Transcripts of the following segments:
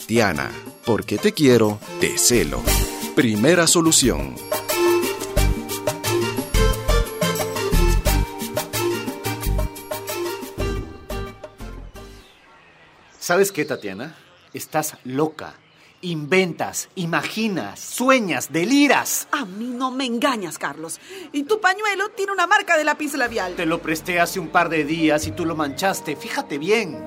Tatiana, porque te quiero, te celo. Primera solución. ¿Sabes qué, Tatiana? Estás loca. Inventas, imaginas, sueñas, deliras. A mí no me engañas, Carlos. Y tu pañuelo tiene una marca de lápiz labial. Te lo presté hace un par de días y tú lo manchaste. Fíjate bien.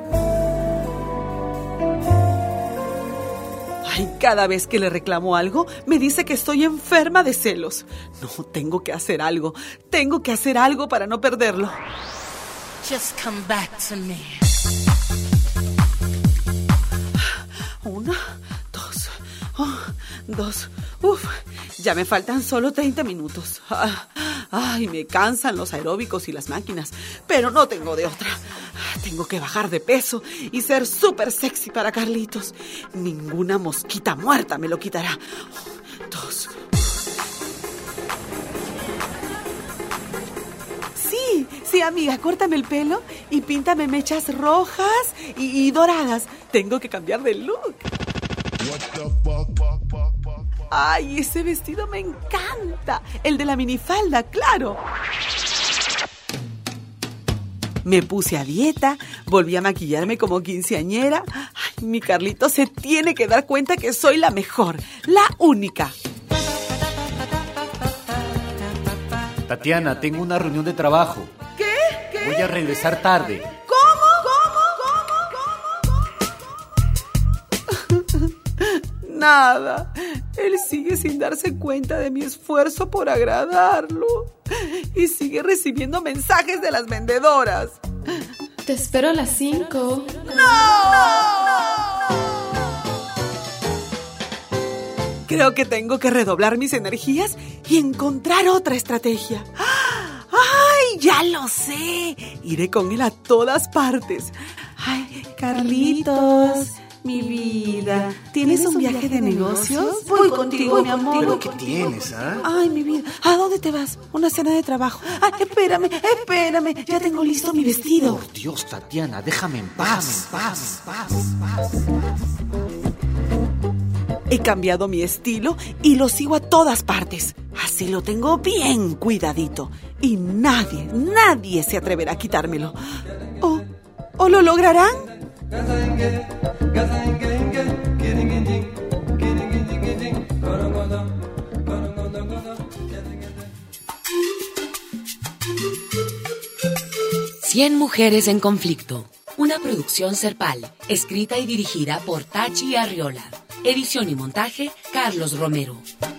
Ay, cada vez que le reclamo algo, me dice que estoy enferma de celos. No, tengo que hacer algo. Tengo que hacer algo para no perderlo. Just come back to me. Una, dos. Uf, ya me faltan solo 30 minutos. Ay, me cansan los aeróbicos y las máquinas, pero no tengo de otra. Tengo que bajar de peso y ser súper sexy para Carlitos. Ninguna mosquita muerta me lo quitará. 2. Sí, amiga, córtame el pelo y píntame mechas rojas y doradas. Tengo que cambiar de look. Ay, ese vestido me encanta. El de la minifalda, claro. Me puse a dieta, volví a maquillarme como quinceañera. Ay, mi Carlito se tiene que dar cuenta que soy la mejor, la única. Tatiana, tengo una reunión de trabajo. ¿Qué? Voy a regresar tarde. ¿Cómo? Nada. Él sigue sin darse cuenta de mi esfuerzo por agradarlo. Y sigue recibiendo mensajes de las vendedoras. Te espero a las 5. Creo que tengo que redoblar mis energías y encontrar otra estrategia. ¡Ay, ya lo sé! Iré con él a todas partes. ¡Ay, Carlitos, mi vida! ¿Tienes un viaje de negocios? Voy contigo, mi amor. ¿Pero qué tienes, ah? Ay, mi vida. ¿A dónde te vas? Una cena de trabajo. Ay, espérame. Ya tengo listo mi vestido. Por Dios, Tatiana, déjame en paz. He cambiado mi estilo y lo sigo a todas partes. Así lo tengo bien cuidadito. Y nadie se atreverá a quitármelo. ¿O lo lograrán? Cien mujeres en conflicto. Una producción Serpal, escrita y dirigida por Tachi Arriola. Edición y montaje, Carlos Romero.